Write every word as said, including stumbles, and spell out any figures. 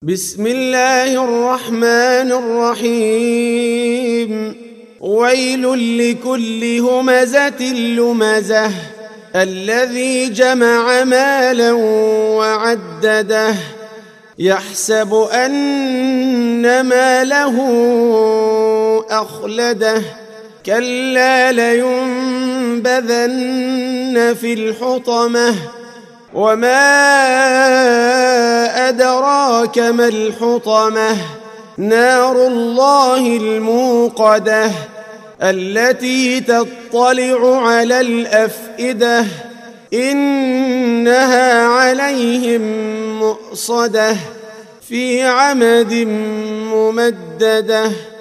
بسم الله الرحمن الرحيم ويل لكل همزة لمزة الذي جمع مالا وعدده يحسب أن ماله أخلده كلا لينبذن في الحطمة وما أدراك ما الحطمة نار الله الموقدة التي تطلع على الأفئدة إنها عليهم مؤصدة في عمد ممددة.